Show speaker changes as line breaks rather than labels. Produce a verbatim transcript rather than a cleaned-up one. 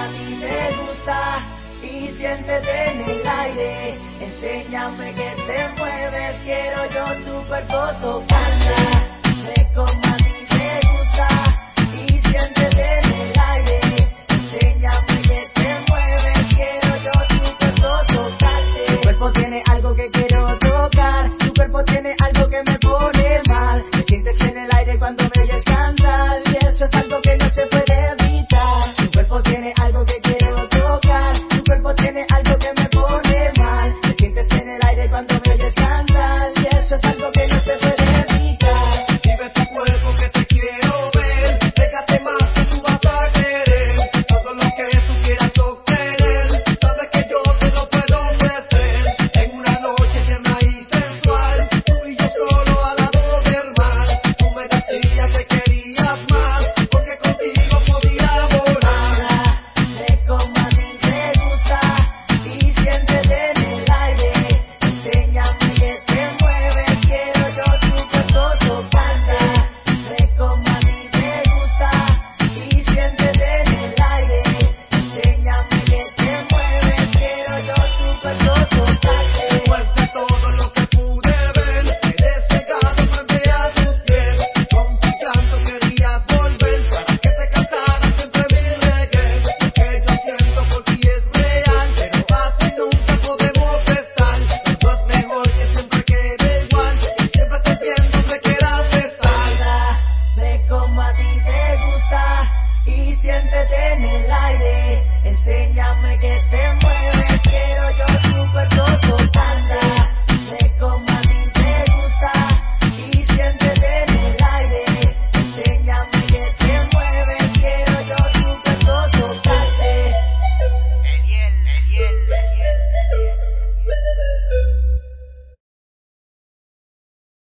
a ti te gusta y siéntete en el aire. Enséñame que te mueves, quiero yo tu cuerpo tocarla. Sé como a ti te gusta y siéntete en el aire. Enséñame que te mueves, quiero yo tu cuerpo tocarte. Tu cuerpo tiene